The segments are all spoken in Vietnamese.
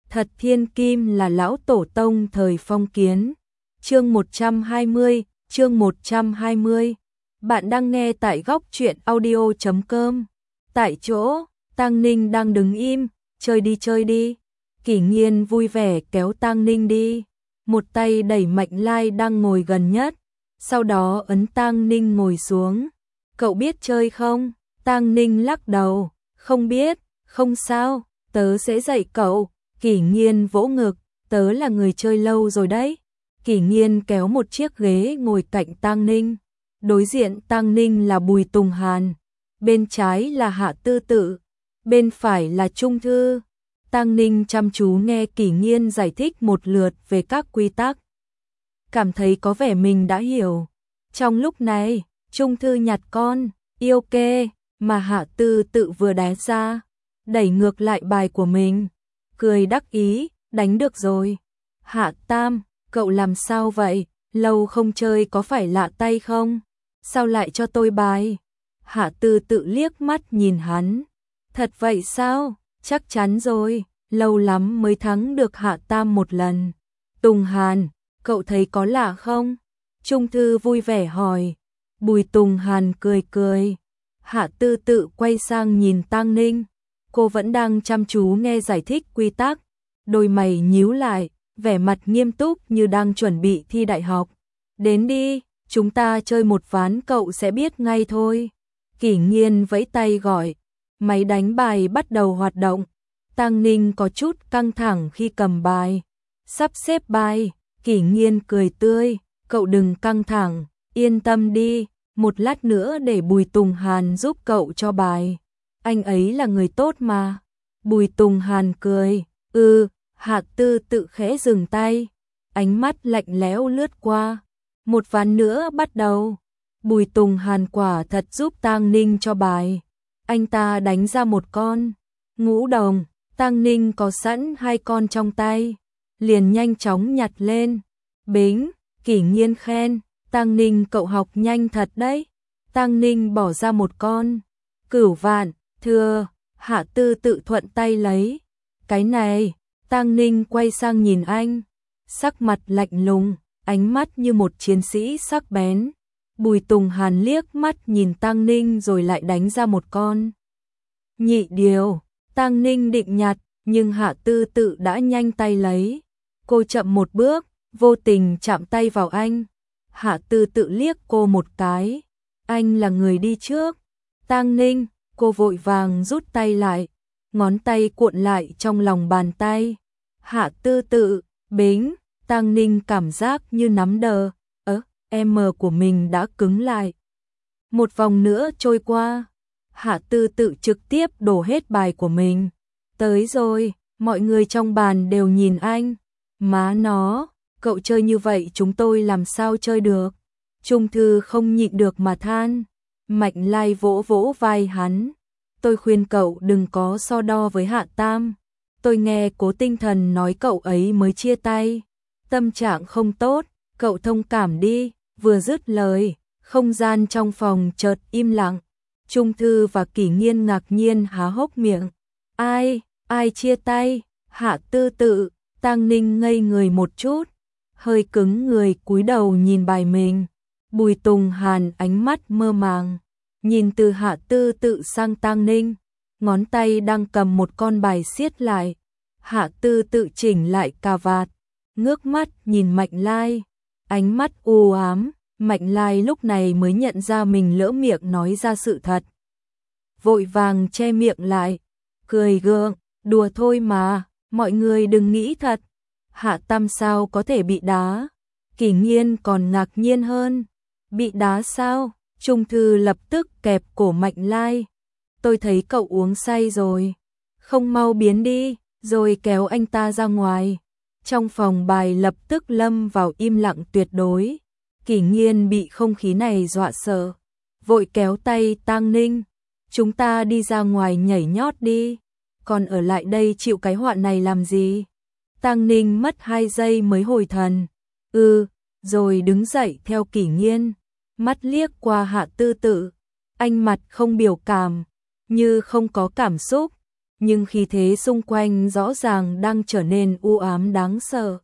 Thật thiên kim là lão tổ tông thời phong kiến. Chương 120, chương 120. Bạn đang nghe tại góc truyện audio.com. Tại chỗ, Tang Ninh đang đứng im, chơi đi. Kỷ Nghiên vui vẻ kéo Tang Ninh đi, một tay đẩy Mạnh Lai đang ngồi gần nhất, sau đó ấn Tang Ninh ngồi xuống. Cậu biết chơi không? Tang Ninh lắc đầu, không biết, không sao, tớ sẽ dạy cậu. Kỷ Nghiên vỗ ngực, tớ là người chơi lâu rồi đấy. Kỷ Nghiên kéo một chiếc ghế ngồi cạnh Tang Ninh. Đối diện Tang Ninh là Bùi Tùng Hàn, bên trái là Hạ Tư Tự, bên phải là Trung Thư. Tang Ninh chăm chú nghe Kỷ Nghiên giải thích một lượt về các quy tắc, cảm thấy có vẻ mình đã hiểu. Trong lúc này, Trung Thư nhặt con yêu kê mà Hạ Tư Tự vừa đá ra, đẩy ngược lại bài của mình, cười đắc ý, đánh được rồi. Hạ Tam, cậu làm sao vậy? Lâu không chơi có phải lạ tay không? Sao lại cho tôi bài? Hạ Tư Tự liếc mắt nhìn hắn. Thật vậy sao? Chắc chắn rồi, lâu lắm mới thắng được Hạ Tam một lần. Tùng Hàn, cậu thấy có lạ không? Trung Thư vui vẻ hỏi. Bùi Tùng Hàn cười cười. Hạ Tư Tự quay sang nhìn Tang Ninh. Cô vẫn đang chăm chú nghe giải thích quy tắc, đôi mày nhíu lại, vẻ mặt nghiêm túc như đang chuẩn bị thi đại học. Đến đi, chúng ta chơi một ván cậu sẽ biết ngay thôi. Kỷ Nghiên vẫy tay gọi, máy đánh bài bắt đầu hoạt động. Tang Ninh có chút căng thẳng khi cầm bài, sắp xếp bài. Kỷ Nghiên cười tươi, cậu đừng căng thẳng, yên tâm đi, một lát nữa để Bùi Tùng Hàn giúp cậu cho bài. Anh ấy là người tốt mà. Bùi Tùng Hàn cười. Hạ Tư Tự khẽ dừng tay, ánh mắt lạnh lẽo lướt qua. Một ván nữa bắt đầu. Bùi Tùng Hàn quả thật giúp Tang Ninh cho bài. Anh ta đánh ra một con ngũ đồng. Tang Ninh có sẵn hai con trong tay, liền nhanh chóng nhặt lên. Bính, Kỷ Nghiên khen, Tang Ninh cậu học nhanh thật đấy. Tang Ninh bỏ ra một con cửu vạn. Thưa, Hạ Tư Tự thuận tay lấy. Cái này, Tang Ninh quay sang nhìn anh, sắc mặt lạnh lùng, ánh mắt như một chiến sĩ sắc bén. Bùi Tùng Hàn liếc mắt nhìn Tang Ninh rồi lại đánh ra một con nhị điều. Tang Ninh định nhặt, nhưng Hạ Tư Tự đã nhanh tay lấy. Cô chậm một bước, vô tình chạm tay vào anh. Hạ Tư Tự liếc cô một cái. Anh là người đi trước. Tang Ninh, cô vội vàng rút tay lại, ngón tay cuộn lại trong lòng bàn tay. Hạ Tư Tự, bính. Tang Ninh cảm giác như nắm đờ, em của mình đã cứng lại. Một vòng nữa trôi qua, Hạ Tư Tự trực tiếp đổ hết bài của mình. Tới rồi, mọi người trong bàn đều nhìn anh. Má nó, cậu chơi như vậy chúng tôi làm sao chơi được? Trung Thư không nhịn được mà than. Mạnh Lai vỗ vỗ vai hắn. Tôi khuyên cậu đừng có so đo với Hạ Tam. Tôi nghe Cố Tinh Thần nói cậu ấy mới chia tay, tâm trạng không tốt, cậu thông cảm đi. Vừa dứt lời, không gian trong phòng chợt im lặng. Trung Thư và Kỷ Nghiên ngạc nhiên há hốc miệng. Ai chia tay? Hạ Tư Tự. Tang Ninh ngây người một chút, hơi cứng người cúi đầu nhìn bài mình. Bùi Tùng Hàn ánh mắt mơ màng, nhìn từ Hạ Tư Tự sang Tang Ninh, ngón tay đang cầm một con bài siết lại. Hạ Tư Tự chỉnh lại cà vạt, ngước mắt nhìn Mạnh Lai, ánh mắt u ám. Mạnh Lai lúc này mới nhận ra mình lỡ miệng nói ra sự thật, vội vàng che miệng lại, cười gượng, đùa thôi mà, mọi người đừng nghĩ thật. Hạ Tam sao có thể bị đá? Kỷ Nghiên còn ngạc nhiên hơn. Bị đá sao? Trung Thư lập tức kẹp cổ Mạnh Lai. Tôi thấy cậu uống say rồi, không mau biến đi, rồi kéo anh ta ra ngoài. Trong phòng bài lập tức lâm vào im lặng tuyệt đối. Kỷ Nghiên bị không khí này dọa sợ, vội kéo tay Tang Ninh. Chúng ta đi ra ngoài nhảy nhót đi, còn ở lại đây chịu cái họa này làm gì? Tang Ninh mất 2 giây mới hồi thần. Rồi đứng dậy theo Kỷ Nghiên, mắt liếc qua Hạ Tư Tự. Anh mặt không biểu cảm, như không có cảm xúc. nhưng khí thế xung quanh rõ ràng đang trở nên u ám đáng sợ.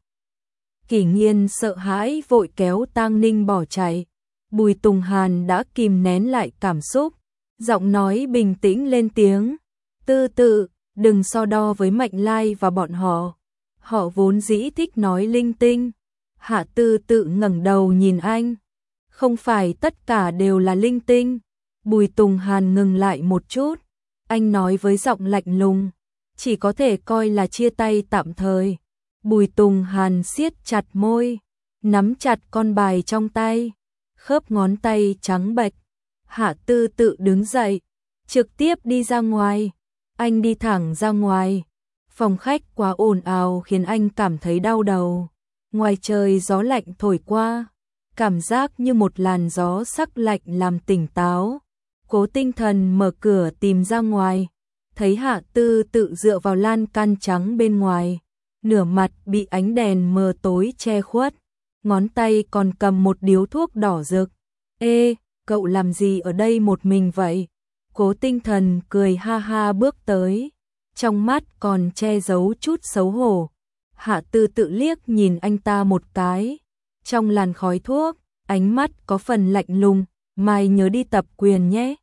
Kỷ Nghiên sợ hãi vội kéo Tang Ninh bỏ chạy. Bùi Tùng Hàn đã kìm nén lại cảm xúc, giọng nói bình tĩnh lên tiếng, Tư Tự, đừng so đo với Mạnh Lai và bọn họ. Họ vốn dĩ thích nói linh tinh. Hạ Tư Tự ngẩng đầu nhìn anh. Không phải tất cả đều là linh tinh. Bùi Tùng Hàn ngừng lại một chút. Anh nói với giọng lạnh lùng, chỉ có thể coi là chia tay tạm thời. Bùi Tùng Hàn siết chặt môi, nắm chặt con bài trong tay, khớp ngón tay trắng bệch. Hạ Tư Tự đứng dậy, trực tiếp đi ra ngoài. Anh đi thẳng ra ngoài. Phòng khách quá ồn ào khiến anh cảm thấy đau đầu. Ngoài trời gió lạnh thổi qua, cảm giác như một làn gió sắc lạnh làm tỉnh táo. Cố Tinh Thần mở cửa tìm ra ngoài, thấy Hạ Tư Tự dựa vào lan can trắng bên ngoài, nửa mặt bị ánh đèn mờ tối che khuất, ngón tay còn cầm một điếu thuốc đỏ rực. Ê, cậu làm gì ở đây một mình vậy? Cố Tinh Thần cười ha ha bước tới, trong mắt còn che giấu chút xấu hổ. Hạ Tư Tự liếc nhìn anh ta một cái, trong làn khói thuốc, ánh mắt có phần lạnh lùng, mai nhớ đi tập quyền nhé.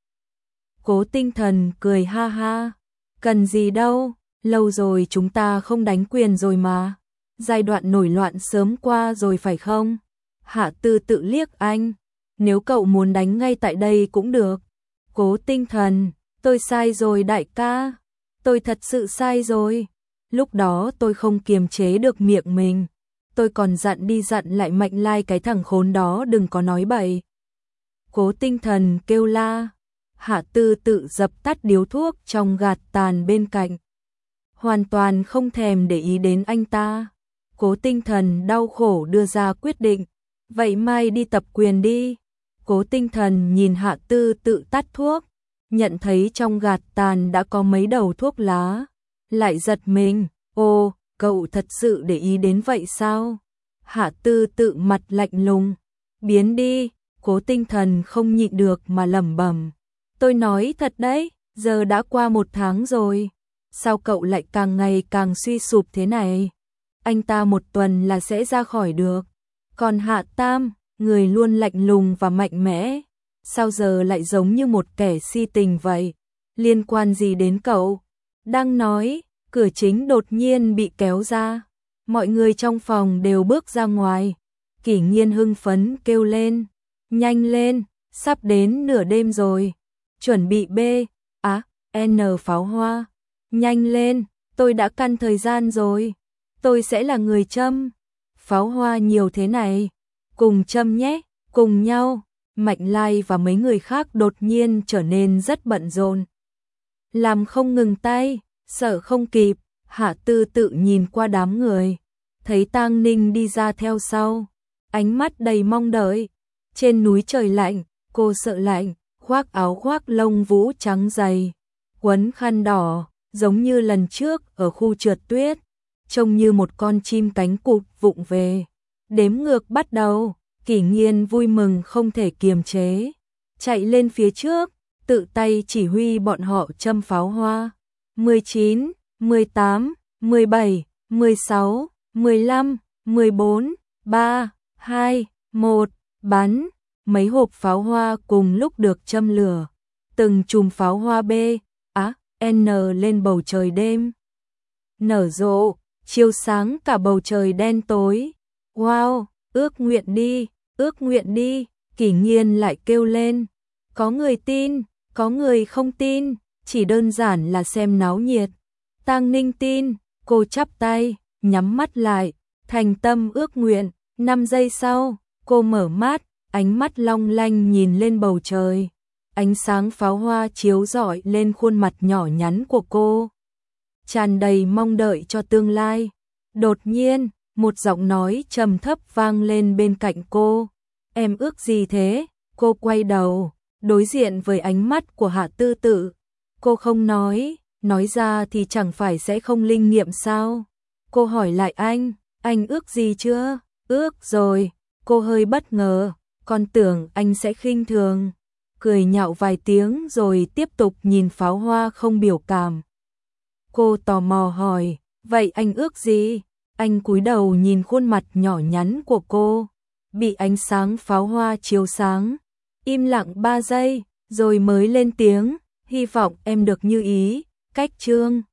Cố Tinh Thần cười ha ha, cần gì đâu, lâu rồi chúng ta không đánh quyền rồi mà, giai đoạn nổi loạn sớm qua rồi phải không? Hạ Tư Tự liếc anh, nếu cậu muốn đánh ngay tại đây cũng được. Cố Tinh Thần, tôi sai rồi đại ca, tôi thật sự sai rồi. Lúc đó tôi không kiềm chế được miệng mình, tôi còn dặn đi dặn lại Mạnh Lai cái thằng khốn đó đừng có nói bậy. Cố Tinh Thần kêu la. Hạ Tư Tự dập tắt điếu thuốc trong gạt tàn bên cạnh, hoàn toàn không thèm để ý đến anh ta. Cố Tinh Thần đau khổ đưa ra quyết định, vậy mai đi tập quyền đi. Cố Tinh Thần nhìn Hạ Tư Tự tắt thuốc, nhận thấy trong gạt tàn đã có mấy đầu thuốc lá, lại giật mình, ô, cậu thật sự để ý đến vậy sao? Hạ Tư Tự mặt lạnh lùng, biến đi. Cố Tinh Thần không nhịn được mà lẩm bẩm, tôi nói thật đấy, giờ đã qua 1 tháng rồi, sao cậu lại càng ngày càng suy sụp thế này? Anh ta 1 tuần là sẽ ra khỏi được, còn Hạ Tam, người luôn lạnh lùng và mạnh mẽ, sao giờ lại giống như một kẻ si tình vậy? Liên quan gì đến cậu? Đang nói, cửa chính đột nhiên bị kéo ra, mọi người trong phòng đều bước ra ngoài. Kỷ Nghiên hưng phấn kêu lên, nhanh lên, sắp đến nửa đêm rồi, chuẩn bị N pháo hoa, nhanh lên, tôi đã căn thời gian rồi, tôi sẽ là người châm. Pháo hoa nhiều thế này, cùng châm nhé, cùng nhau. Mạnh Lai và mấy người khác đột nhiên trở nên rất bận rộn, làm không ngừng tay, sợ không kịp. Hạ Tư Tự nhìn qua đám người, thấy Tang Ninh đi ra theo sau, ánh mắt đầy mong đợi. Trên núi trời lạnh, cô sợ lạnh, khoác áo khoác lông vũ trắng dày, quấn khăn đỏ, giống như lần trước ở khu trượt tuyết, trông như một con chim cánh cụt vụng về. Đếm ngược bắt đầu, Kỷ Nghiên vui mừng không thể kiềm chế, chạy lên phía trước, tự tay chỉ huy bọn họ châm pháo hoa. 19, 18, 17, 16, 15, 14, 3, 2, 1, bắn. Mấy hộp pháo hoa cùng lúc được châm lửa, từng chùm pháo hoa N lên bầu trời đêm, nở rộ, chiếu sáng cả bầu trời đen tối. Wow, ước nguyện đi, ước nguyện đi. Kỷ Nghiên lại kêu lên, có người tin, có người không tin, chỉ đơn giản là xem náo nhiệt. Tang Ninh tin, cô chắp tay, nhắm mắt lại, thành tâm ước nguyện. 5 giây sau, cô mở mắt, ánh mắt long lanh nhìn lên bầu trời. Ánh sáng pháo hoa chiếu rọi lên khuôn mặt nhỏ nhắn của cô, tràn đầy mong đợi cho tương lai. Đột nhiên, một giọng nói trầm thấp vang lên bên cạnh cô. Em ước gì thế? Cô quay đầu, đối diện với ánh mắt của Hạ Tư Tự. Cô không nói ra thì chẳng phải sẽ không linh nghiệm sao? Cô hỏi lại anh ước gì chưa? Ước rồi. Cô hơi bất ngờ, còn tưởng anh sẽ khinh thường, cười nhạo vài tiếng rồi tiếp tục nhìn pháo hoa không biểu cảm. Cô tò mò hỏi, vậy anh ước gì? Anh cúi đầu nhìn khuôn mặt nhỏ nhắn của cô, bị ánh sáng pháo hoa chiếu sáng. Im lặng 3 giây, rồi mới lên tiếng, hy vọng em được như ý. Cách chương